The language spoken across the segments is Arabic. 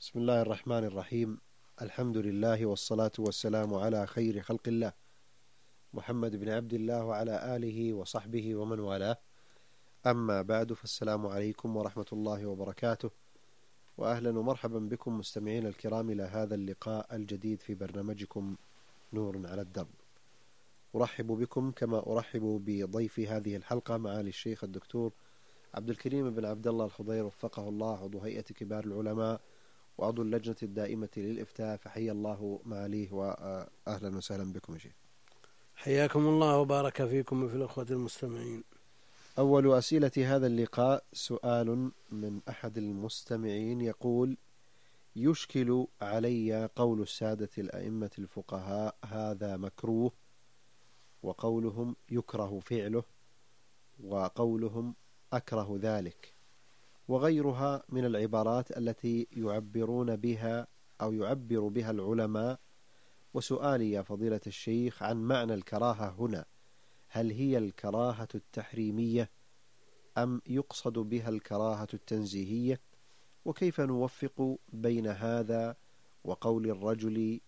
بسم الله الرحمن الرحيم. الحمد لله والصلاة والسلام على خير خلق الله محمد بن عبد الله وعلى آله وصحبه ومن والاه. أما بعد، فالسلام عليكم ورحمة الله وبركاته، وأهلا ومرحبا بكم مستمعين الكرام إلى هذا اللقاء الجديد في برنامجكم نور على الدرب. أرحب بكم كما أرحب بضيف هذه الحلقة معالي الشيخ الدكتور عبد الكريم بن عبد الله الخضير وفقه الله، عضو هيئة كبار العلماء وعضو اللجنة الدائمة للإفتاء. فحيا الله معاليه وأهلا وسهلا بكم شيخ. حياكم الله وبارك فيكم وفي الأخوة المستمعين. أول أسئلة هذا اللقاء سؤال من أحد المستمعين يقول: يشكل علي قول السادة الأئمة الفقهاء هذا مكروه، وقولهم يكره فعله، وقولهم أكره ذلك، وغيرها من العبارات التي يعبرون بها أو يعبر بها العلماء. وسؤالي يا فضيلة الشيخ عن معنى الكراهة هنا، هل هي الكراهة التحريمية أم يقصد بها الكراهة التنزيهية؟ وكيف نوفق بين هذا وقول الرجل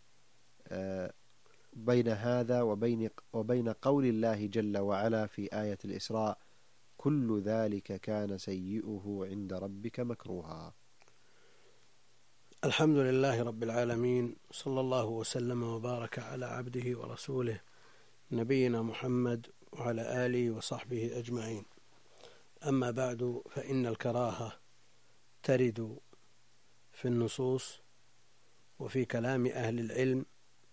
بين هذا وبين قول الله جل وعلا في آية الإسراء: كل ذلك كان سيئه عند ربك مكروها؟ الحمد لله رب العالمين، صلى الله وسلم وبارك على عبده ورسوله نبينا محمد وعلى آله وصحبه أجمعين. أما بعد، فإن الكراهة ترد في النصوص وفي كلام أهل العلم،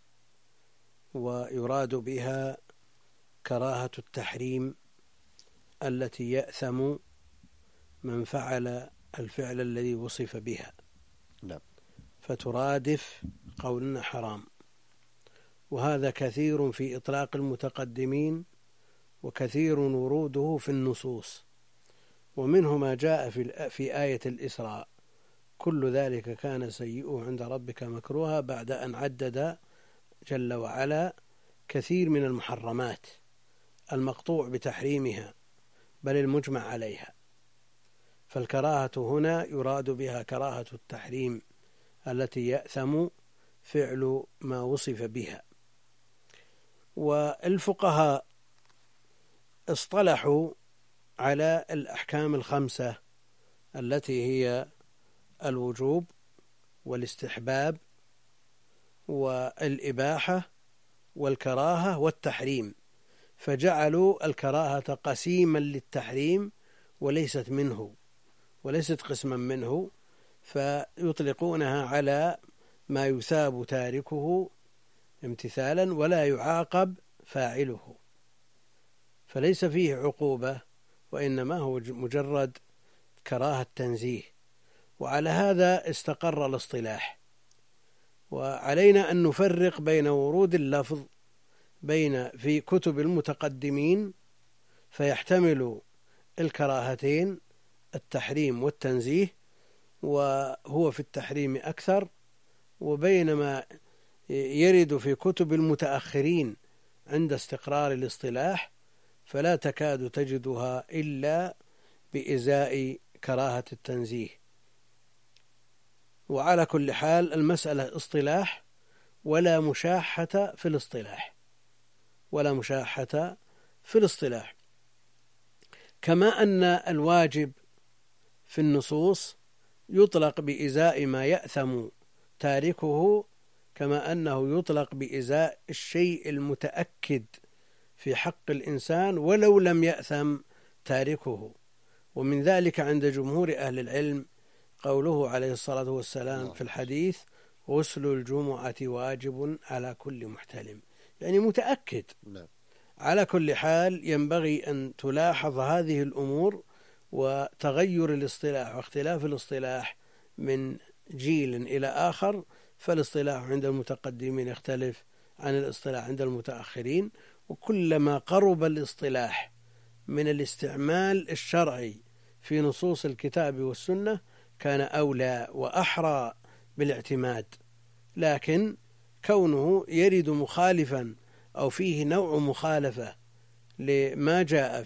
ويراد بها كراهة التحريم التي يأثم من فعل الفعل الذي وصف بها، فترادف قولنا حرام. وهذا كثير في إطلاق المتقدمين، وكثير وروده في النصوص. ومنه ما جاء في آية الإسراء: كل ذلك كان سيئه عند ربك مكروها، بعد أن عدد جل وعلا كثير من المحرمات المقطوع بتحريمها بل المجمع عليها. فالكراهة هنا يراد بها كراهة التحريم التي يأثم فعل ما وصف بها. والفقهاء اصطلحوا على الأحكام الخمسة التي هي الوجوب والاستحباب والإباحة والكراهة والتحريم، فجعلوا الكراهة قسيما للتحريم وليست منه، وليست قسما منه، فيطلقونها على ما يثاب تاركه امتثالا ولا يعاقب فاعله، فليس فيه عقوبة، وإنما هو مجرد كراهة تنزيه. وعلى هذا استقر الاصطلاح. وعلينا أن نفرق بين ورود اللفظ في كتب المتقدمين فيحتمل الكراهتين، التحريم والتنزيه، وهو في التحريم أكثر، وبينما يرد في كتب المتأخرين عند استقرار الاصطلاح فلا تكاد تجدها إلا بإزاء كراهة التنزيه. وعلى كل حال المسألة اصطلاح، ولا مشاحة في الاصطلاح، ولا مشاحة في الاصطلاح. كما أن الواجب في النصوص يطلق بإزاء ما يأثم تاركه، كما أنه يطلق بإزاء الشيء المتأكد في حق الإنسان ولو لم يأثم تاركه. ومن ذلك عند جمهور أهل العلم قوله عليه الصلاة والسلام في الحديث: غسل الجمعة واجب على كل محتلم، يعني متأكد. على كل حال ينبغي أن تلاحظ هذه الأمور، وتغير الاصطلاح واختلاف الاصطلاح من جيل إلى آخر، فالاصطلاح عند المتقدمين يختلف عن الاصطلاح عند المتأخرين. وكلما قرب الاصطلاح من الاستعمال الشرعي في نصوص الكتاب والسنة كان أولى وأحرى بالاعتماد. لكن كونه يرد مخالفا أو فيه نوع مخالفة لما جاء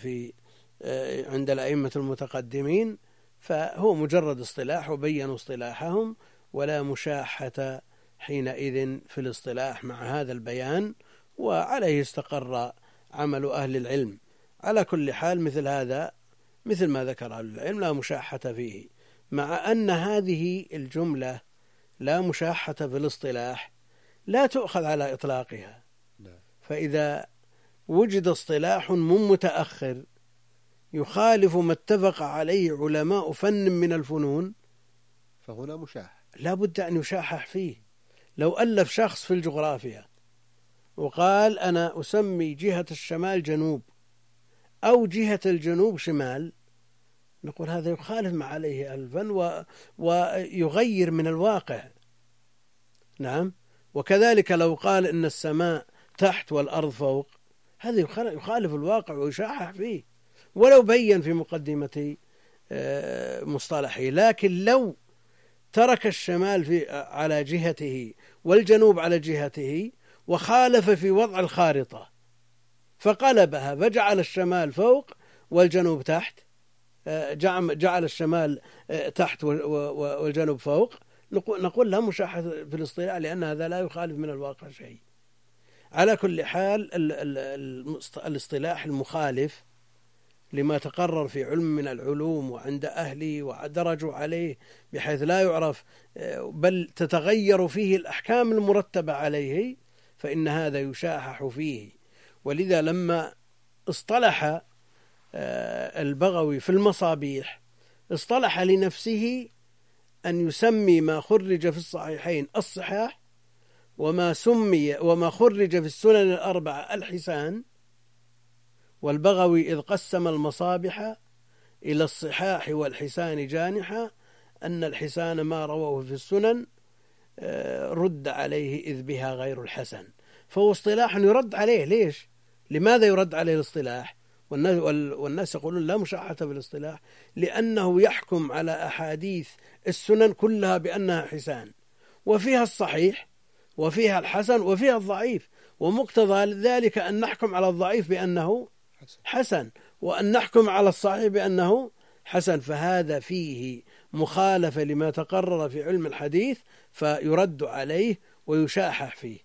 عند الأئمة المتقدمين فهو مجرد اصطلاح، وبينوا اصطلاحهم ولا مشاحة حينئذ في الاصطلاح مع هذا البيان، وعليه استقر عمل أهل العلم. على كل حال مثل هذا مثل ما ذكر أهل العلم لا مشاحة فيه، مع أن هذه الجملة لا مشاحة في الاصطلاح لا تؤخذ على إطلاقها. فإذا وجد اصطلاح من متأخر يخالف ما اتفق عليه علماء فن من الفنون فهنا مشاح، لا بد أن يشاحح فيه. لو ألف شخص في الجغرافيا وقال أنا أسمي جهة الشمال جنوب أو جهة الجنوب شمال، نقول هذا يخالف ما عليه الفن ويغير من الواقع. نعم. وكذلك لو قال إن السماء تحت والأرض فوق، هذا يخالف الواقع ويشاحح فيه ولو بين في مقدمة مصطلحه. لكن لو ترك الشمال على جهته والجنوب على جهته وخالف في وضع الخارطة فقلبها فجعل الشمال فوق والجنوب تحت، جعل الشمال تحت والجنوب فوق، نقول لا مشاحة في الاصطلاح لأن هذا لا يخالف من الواقع شيء. على كل حال الاصطلاح المخالف لما تقرر في علم من العلوم وعند أهله ودرجوا عليه بحيث لا يعرف بل تتغير فيه الأحكام المرتبة عليه، فإن هذا يشاحح فيه. ولذا لما اصطلح البغوي في المصابيح اصطلح لنفسه أن يسمي ما خرج في الصحيحين الصحاح وما خرج في السنن الأربعة الحسان. والبغوي إذ قسم المصابح إلى الصحاح والحسان جانحا أن الحسان ما رواه في السنن رد عليه إذ بها غير الحسن. فهو اصطلاح يرد عليه. ليش؟ لماذا يرد عليه الاصطلاح؟ والناس يقولون لا مشاحة بالاصطلاح لأنه يحكم على أحاديث السنن كلها بأنها حسان، وفيها الصحيح وفيها الحسن وفيها الضعيف، ومقتضى ذلك أن نحكم على الضعيف بأنه حسن وأن نحكم على الصحيح بأنه حسن. فهذا فيه مخالفة لما تقرر في علم الحديث فيرد عليه ويشاحح فيه.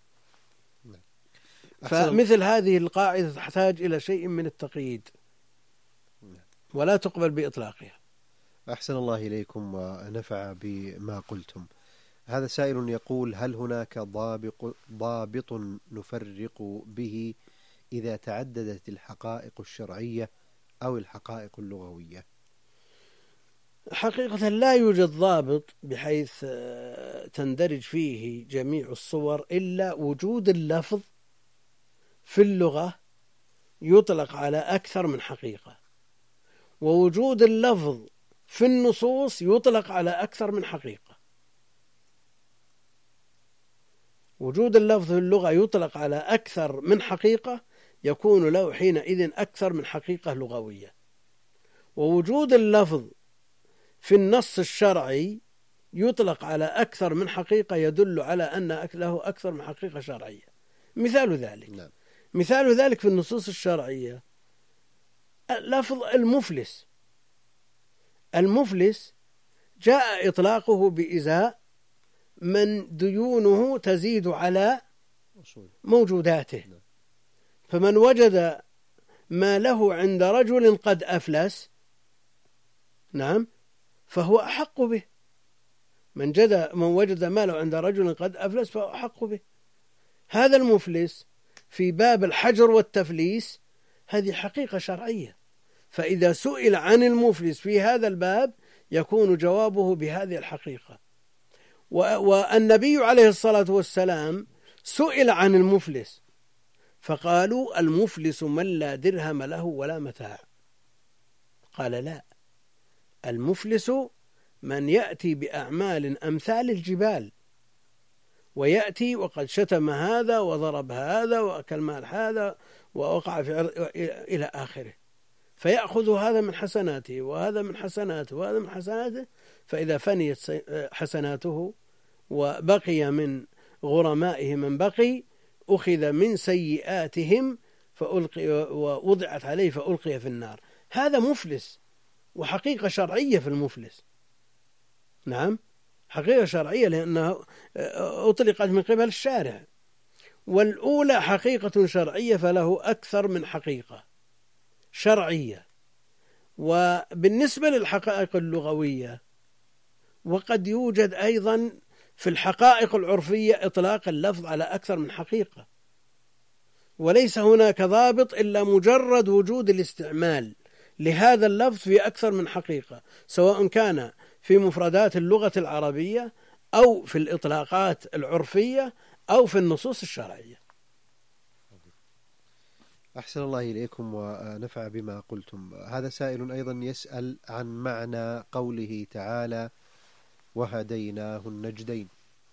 فمثل هذه القاعدة تحتاج إلى شيء من التقييد ولا تقبل بإطلاقها. أحسن الله إليكم ونفع بما قلتم. هذا سائل يقول: هل هناك ضابط نفرق به إذا تعددت الحقائق الشرعية أو الحقائق اللغوية؟ حقيقة لا يوجد ضابط بحيث تندرج فيه جميع الصور إلا وجود اللفظ في اللغة يطلق على أكثر من حقيقة، ووجود اللفظ في النصوص يطلق على أكثر من حقيقة. وجود اللفظ في اللغة يطلق على أكثر من حقيقة يكون له حينئذ أكثر من حقيقة لغوية. ووجود اللفظ في النص الشرعي يطلق على أكثر من حقيقة يدل على أن له أكثر من حقيقة شرعية. مثال ذلك في النصوص الشرعية لفظ المفلس جاء إطلاقه بإزاء من ديونه تزيد على موجوداته، فمن وجد ما له عند رجل قد أفلس نعم فهو أحق به. من وجد ما له عند رجل قد أفلس فهو أحق به. هذا المفلس في باب الحجر والتفليس هذه حقيقة شرعية، فإذا سئل عن المفلس في هذا الباب يكون جوابه بهذه الحقيقة. والنبي عليه الصلاة والسلام سئل عن المفلس فقالوا: المفلس من لا درهم له ولا متاع. قال: لا، المفلس من يأتي بأعمال أمثال الجبال، ويأتي وقد شتم هذا وضرب هذا وأكل مال هذا ووقع إلى آخره، فيأخذ هذا من حسناته وهذا من حسناته وهذا من حسناته، فإذا فنيت حسناته وبقي من غرمائه من بقي أخذ من سيئاتهم ووضعت عليه فألقي في النار. هذا مفلس وحقيقة شرعية في المفلس. نعم. حقيقة شرعية لأنها أطلقت من قبل الشارع، والأولى حقيقة شرعية فله أكثر من حقيقة شرعية. وبالنسبة للحقائق اللغوية، وقد يوجد أيضا في الحقائق العرفية إطلاق اللفظ على أكثر من حقيقة، وليس هناك ضابط إلا مجرد وجود الاستعمال لهذا اللفظ في أكثر من حقيقة، سواء كان في مفردات اللغة العربية أو في الإطلاقات العرفية أو في النصوص الشرعية. أحسن الله إليكم ونفع بما قلتم. هذا سائل أيضا يسأل عن معنى قوله تعالى وهديناه النجدين.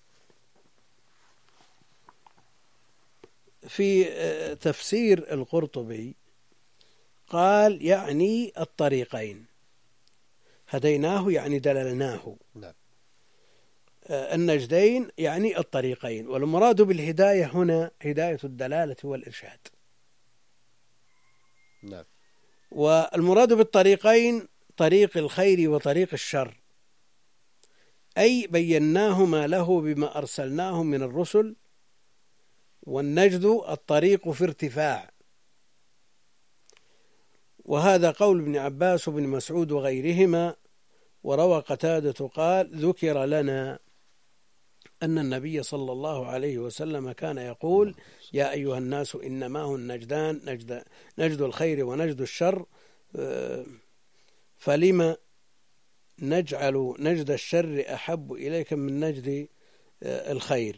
في تفسير القرطبي قال يعني الطريقين، هديناه يعني دللناه، نعم. النجدين يعني الطريقين، والمراد بالهداية هنا هداية الدلالة والإرشاد. نعم. والمراد بالطريقين طريق الخير وطريق الشر، أي بيناهما له بما أرسلناه من الرسل. والنجد الطريق في ارتفاع، وهذا قول ابن عباس وابن مسعود وغيرهما. وروى قتادة قال ذكر لنا أن النبي صلى الله عليه وسلم كان يقول يا أيها الناس إنما هو النجدان، نجد الخير ونجد الشر، فلما نجعل نجد الشر أحب إليك من نجد الخير.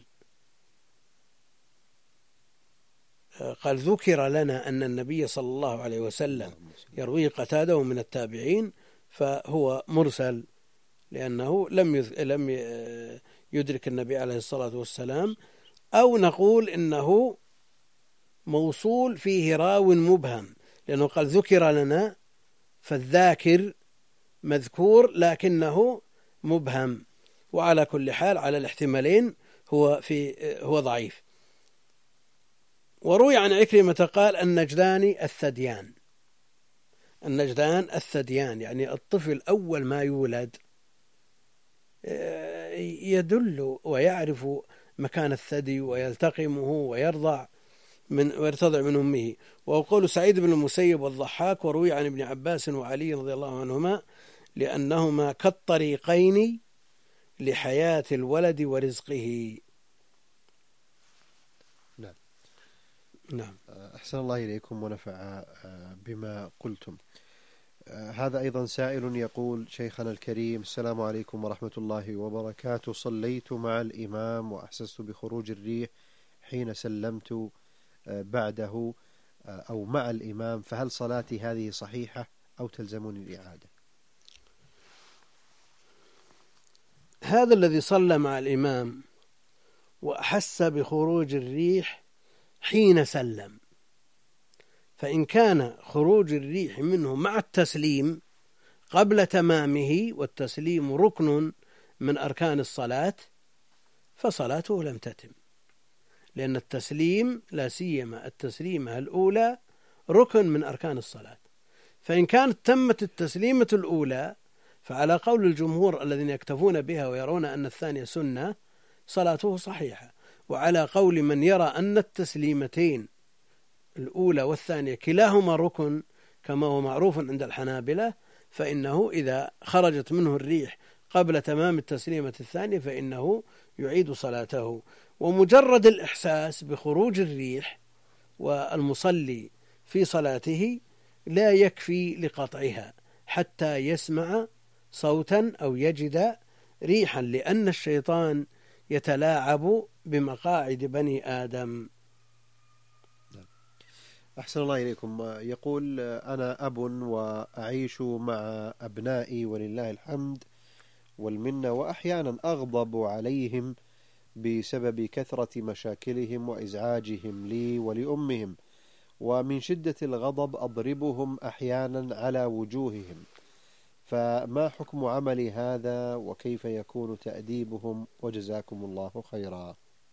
قال ذكر لنا أن النبي صلى الله عليه وسلم يروي قتاده من التابعين، فهو مرسل لأنه لم يدرك النبي عليه الصلاة والسلام، أو نقول إنه موصول فيه راو مبهم، لأنه قال ذكر لنا، فالذاكر مذكور لكنه مبهم. وعلى كل حال على الاحتمالين هو ضعيف. وروي عن عكرمة قال النجدان الثديان، يعني الطفل أول ما يولد يدل ويعرف مكان الثدي ويلتقمه ويرضع من أمه. وقول سعيد بن المسيب والضحاك وروي عن ابن عباس وعلي رضي الله عنهما لأنهما كالطريقين لحياة الولد ورزقه. نعم. أحسن الله إليكم ونفع بما قلتم. هذا أيضا سائل يقول شيخنا الكريم السلام عليكم ورحمة الله وبركاته، صليت مع الإمام وأحسست بخروج الريح حين سلمت بعده أو مع الإمام، فهل صلاتي هذه صحيحة أو تلزمني الإعادة؟ هذا الذي صلى مع الإمام وأحس بخروج الريح حين سلم، فإن كان خروج الريح منه مع التسليم قبل تمامه، والتسليم ركن من أركان الصلاة، فصلاته لم تتم، لأن التسليم لا سيما التسليمة الأولى ركن من أركان الصلاة. فإن كانت تمت التسليمة الأولى فعلى قول الجمهور الذين يكتفون بها ويرون أن الثانية سنة صلاته صحيحة، وعلى قول من يرى أن التسليمتين الأولى والثانية كلاهما ركن كما هو معروف عند الحنابلة، فإنه إذا خرجت منه الريح قبل تمام التسليمة الثانية فإنه يعيد صلاته. ومجرد الإحساس بخروج الريح والمصلي في صلاته لا يكفي لقطعها حتى يسمع صوتا أو يجد ريحا، لأن الشيطان يتلاعب بمقاعد بني آدم. أحسن الله إليكم. يقول أنا أب وأعيش مع أبنائي ولله الحمد والمنة، وأحيانا أغضب عليهم بسبب كثرة مشاكلهم وإزعاجهم لي ولأمهم، ومن شدة الغضب أضربهم أحيانا على وجوههم، فما حكم عملي هذا وكيف يكون تأديبهم؟ وجزاكم الله خيرا.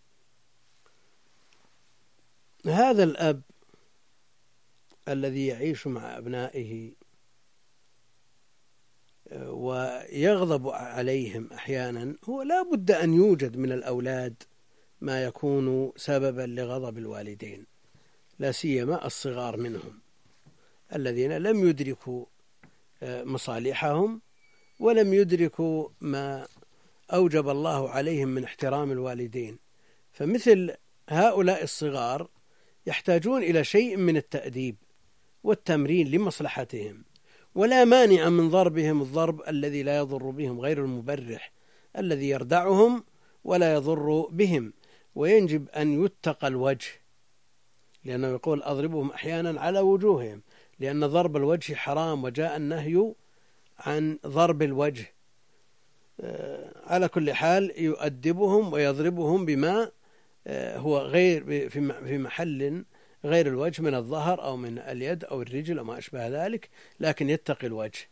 هذا الأب الذي يعيش مع أبنائه ويغضب عليهم أحيانا، هو لا بد أن يوجد من الأولاد ما يكون سببا لغضب الوالدين، لا سيما الصغار منهم الذين لم يدركوا مصالحهم ولم يدركوا ما أوجب الله عليهم من احترام الوالدين. فمثل هؤلاء الصغار يحتاجون إلى شيء من التأديب والتمرين لمصلحتهم، ولا مانع من ضربهم الضرب الذي لا يضر بهم غير المبرح الذي يردعهم ولا يضر بهم. ويجب أن يتقى الوجه، لأنه يقول أضربهم أحيانا على وجوههم، لأن ضرب الوجه حرام، وجاء النهي عن ضرب الوجه. على كل حال يؤدبهم ويضربهم بما هو غير في محل غير الوجه من الظهر أو من اليد أو الرجل أو ما أشبه ذلك، لكن يتقي الوجه.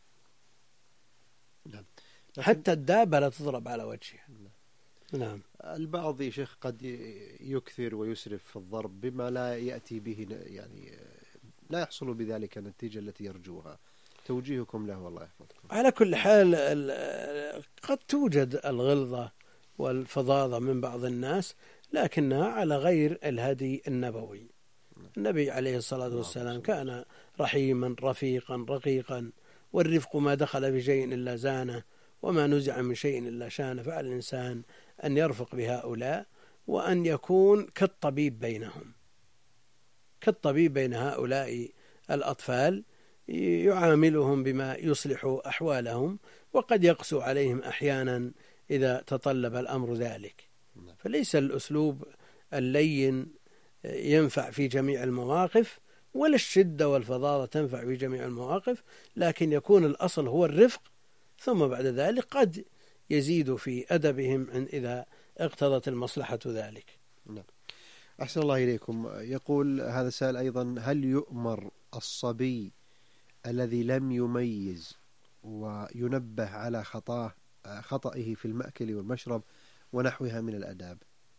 حتى الدابة لا تضرب على وجهها. نعم. البعض يا شيخ قد يكثر ويسرف في الضرب بما لا يأتي به، يعني لا يحصل بذلك النتيجة التي يرجوها. توجيهكم له والله يحفظكم. على كل حال قد توجد الغلظة والفظاظة من بعض الناس، لكنها على غير الهدي النبوي. النبي عليه الصلاة والسلام كان رحيما رفيقا رقيقا، والرفق ما دخل بشيء إلا زانه، وما نزع من شيء إلا شانه. فعلى الإنسان أن يرفق بهؤلاء، وأن يكون كالطبيب بينهم، كالطبيب بين هؤلاء الأطفال، يعاملهم بما يصلح أحوالهم، وقد يقسو عليهم أحيانا إذا تطلب الأمر ذلك. فليس الأسلوب اللين ينفع في جميع المواقف، ولا الشدة والفظاظة تنفع في جميع المواقف، لكن يكون الأصل هو الرفق، ثم بعد ذلك قد يزيد في أدبهم إذا اقتضت المصلحة ذلك. نعم. أحسن الله إليكم. يقول هذا السائل أيضا: هل يؤمر الصبي الذي لم يميز وينبه على خطئه في المأكل والمشرب ونحوها من الأداب؟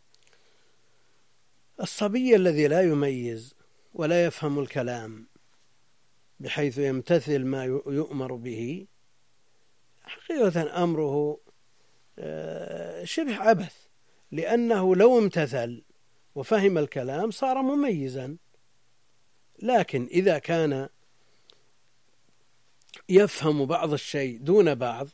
الصبي الذي لا يميز ولا يفهم الكلام بحيث يمتثل ما يؤمر به، حقيقة أمره شبه عبث، لأنه لو امتثل وفهم الكلام صار مميزا. لكن إذا كان يفهم بعض الشيء دون بعض،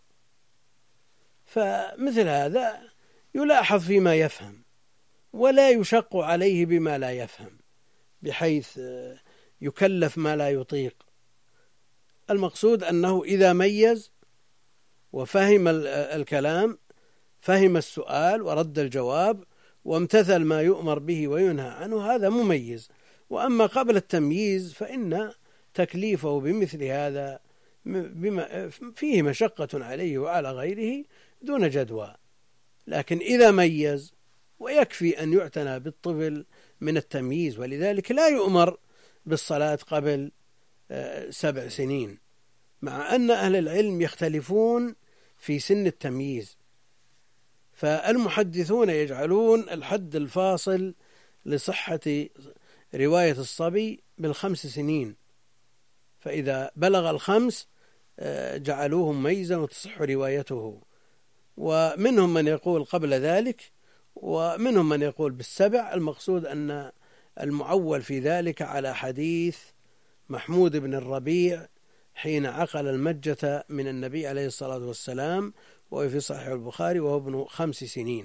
فمثل هذا يلاحظ فيما يفهم، ولا يشق عليه بما لا يفهم بحيث يكلف ما لا يطيق. المقصود أنه إذا ميز وفهم الكلام، فهم السؤال ورد الجواب وامتثل ما يؤمر به وينهى عنه، هذا مميز. وأما قبل التمييز فإن تكليفه بمثل هذا فيه مشقة عليه وعلى غيره دون جدوى. لكن إذا ميز، ويكفي أن يعتنى بالطفل من التمييز، ولذلك لا يؤمر بالصلاة قبل 7 سنين، مع أن أهل العلم يختلفون في سن التمييز. فالمحدثون يجعلون الحد الفاصل لصحة رواية الصبي ب5 سنين، فإذا بلغ 5 جعلوه مميزا وتصح روايته. ومنهم من يقول قبل ذلك، ومنهم من يقول ب7. المقصود أن المعول في ذلك على حديث محمود بن الربيع حين عقل المجة من النبي عليه الصلاة والسلام، وهو في صحيح البخاري، وهو ابن 5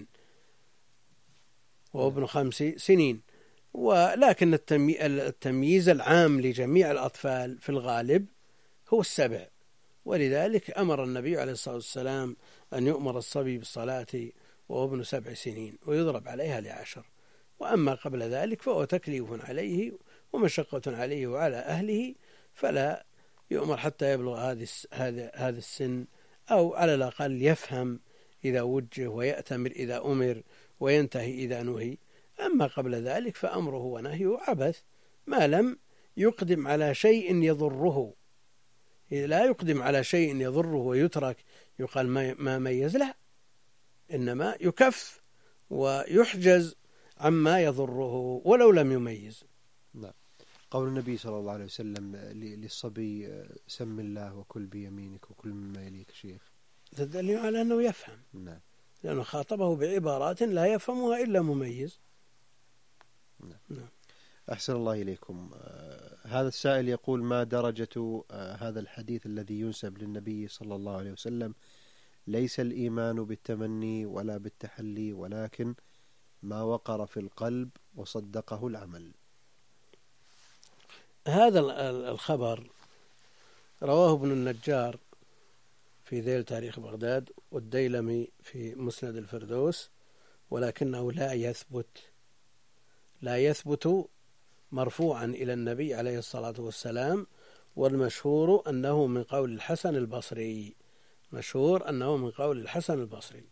سنين. ولكن التمييز العام لجميع الأطفال في الغالب هو 7، ولذلك أمر النبي عليه الصلاة والسلام أن يؤمر الصبي بالصلاة وهو ابن 7 سنين ويضرب عليها ل10. وأما قبل ذلك فهو تكليف عليه ومشقة عليه وعلى أهله، فلا يؤمر حتى يبلغ هذا السن، أو على الأقل يفهم إذا وجه، ويأتمر إذا أمر، وينتهي إذا نهي. أما قبل ذلك فأمره ونهيه عبث، ما لم يقدم على شيء يضره. إذا لا يقدم على شيء يضره ويترك يقال ما ميز، لا، إنما يكف ويحجز عما يضره ولو لم يميز. نعم. قول النبي صلى الله عليه وسلم للصبي سم الله وكل بيمينك وكل مما يليك شيخ، تدل على أنه يفهم. نعم. لأنه خاطبه بعبارات لا يفهمها إلا مميز. نعم. أحسن الله إليكم. هذا السائل يقول: ما درجة هذا الحديث الذي ينسب للنبي صلى الله عليه وسلم: ليس الإيمان بالتمني ولا بالتحلي ولكن ما وقر في القلب وصدقه العمل؟ هذا الخبر رواه ابن النجار في ذيل تاريخ بغداد والديلمي في مسند الفردوس، ولكنه لا يثبت مرفوعا إلى النبي عليه الصلاة والسلام، والمشهور أنه من قول الحسن البصري.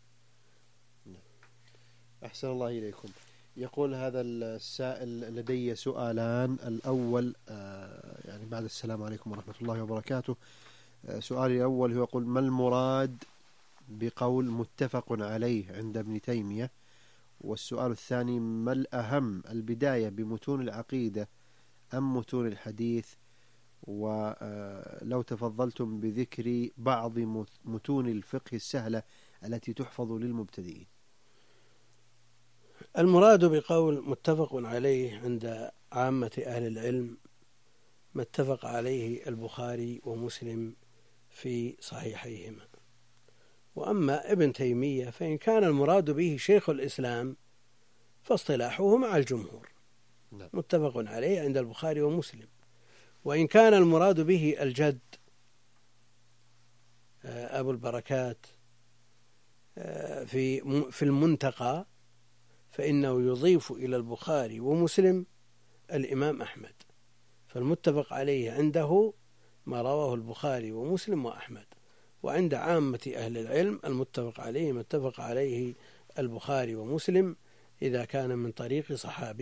أحسن الله إليكم. يقول هذا السائل: لدي سؤالان. الأول يعني بعد السلام عليكم ورحمة الله وبركاته. سؤالي الأول هو: يقول: ما المراد بقول متفق عليه عند ابن تيمية؟ والسؤال الثاني: ما الأهم، البداية بمتون العقيدة أم متون الحديث؟ ولو تفضلتم بذكر بعض متون الفقه السهلة التي تحفظ للمبتدئين. المراد بقول متفق عليه عند عامة أهل العلم ما اتفق عليه البخاري ومسلم في صحيحيهما. وأما ابن تيمية فإن كان المراد به شيخ الإسلام فاصطلاحه مع الجمهور متفق عليه عند البخاري ومسلم. وإن كان المراد به الجد أبو البركات في المنتقى فإنه يضيف إلى البخاري ومسلم الإمام أحمد، فالمتفق عليه عنده ما رواه البخاري ومسلم وأحمد. وعند عامة أهل العلم المتفق عليه ما اتفق عليه البخاري ومسلم إذا كان من طريق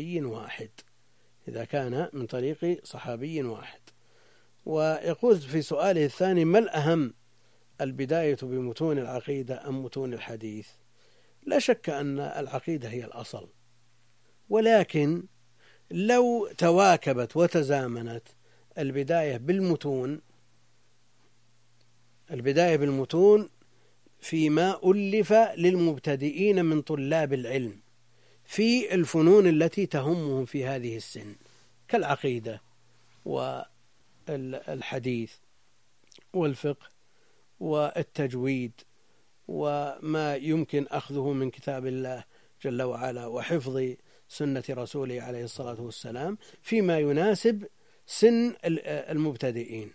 صحابي واحد. ويقول في سؤاله الثاني: ما الأهم، البداية بمتون العقيدة أم متون الحديث؟ لا شك أن العقيدة هي الأصل، ولكن لو تواكبت وتزامنت البداية بالمتون فيما ألف للمبتدئين من طلاب العلم في الفنون التي تهمهم في هذه السن كالعقيدة والحديث والفقه والتجويد وما يمكن أخذه من كتاب الله جل وعلا وحفظ سنة رسوله عليه الصلاة والسلام فيما يناسب سن المبتدئين.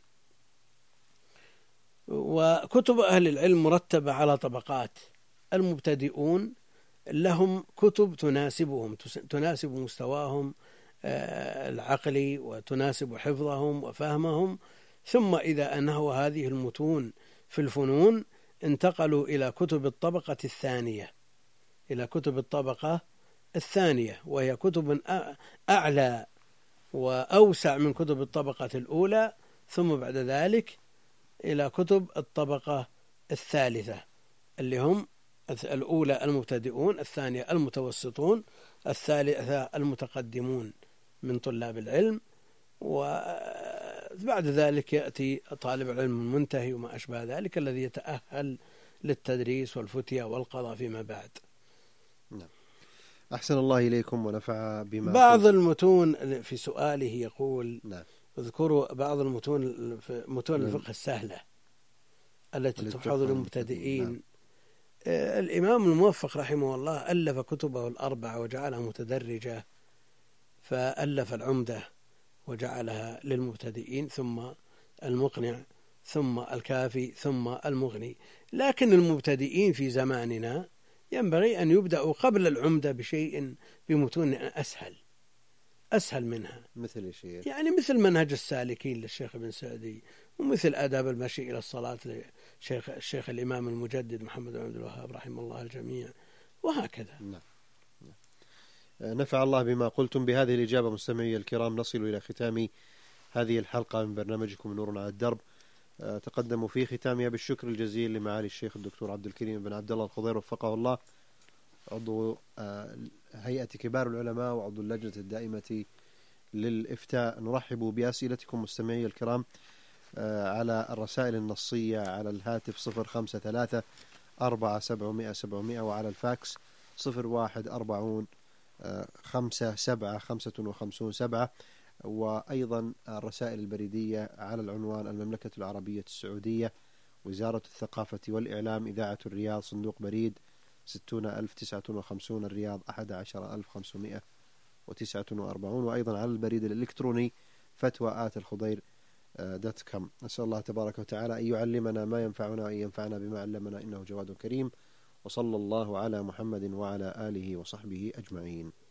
وكتب أهل العلم مرتبة على طبقات. المبتدئون لهم كتب تناسب مستواهم العقلي وتناسب حفظهم وفهمهم، ثم إذا أنهوا هذه المتون في الفنون انتقلوا إلى كتب الطبقة الثانية، وهي كتب أعلى وأوسع من كتب الطبقة الأولى، ثم بعد ذلك إلى كتب الطبقة الثالثة اللي هم الأولى المبتدئون، الثانية المتوسطون، الثالثة المتقدمون من طلاب العلم، وبعد ذلك يأتي طالب العلم المنتهي وما أشبه ذلك الذي يتأهل للتدريس والفتية والقضاء فيما بعد. نعم. أحسن الله إليكم ونفع بما بعض المتون في سؤاله يقول: نعم. اذكروا بعض متون الفقه السهلة التي تحفظ للمبتدئين. نعم. الإمام الموفق رحمه الله ألف كتبه الأربعة وجعلها متدرجة، فألف العمدة وجعلها للمبتدئين، ثم المقنع، ثم الكافي، ثم المغني. لكن المبتدئين في زماننا ينبغي أن يبدأوا قبل العمدة بشيء بمتون أسهل منها، مثل شيء يعني مثل منهج السالكين للشيخ ابن سعدي، ومثل آداب المشي إلى الصلاة للشيخ الإمام المجدد محمد بن عبد الوهاب رحمه الله الجميع، وهكذا. نعم. نفع الله بما قلتم. بهذه الإجابة مستمعي الكرام نصل إلى ختام هذه الحلقة من برنامجكم نور على الدرب. تقدموا في ختامها بالشكر الجزيل لمعالي الشيخ الدكتور عبد الكريم بن عبد الله الخضير وفقه الله، عضو هيئة كبار العلماء وعضو اللجنة الدائمة للإفتاء. نرحب بأسئلتكم مستمعي الكرام على الرسائل النصية على الهاتف 053 4700 وعلى الفاكس 0140 57 وأيضا الرسائل البريدية على العنوان المملكة العربية السعودية، وزارة الثقافة والإعلام، إذاعة الرياض، صندوق بريد 60059 الرياض 11549، وأيضا على البريد الإلكتروني فتوى@الخضير.com. نسأل الله تبارك وتعالى أن يعلمنا ما ينفعنا وأن ينفعنا بما علمنا إنه جواد كريم، وصلى الله على محمد وعلى آله وصحبه أجمعين.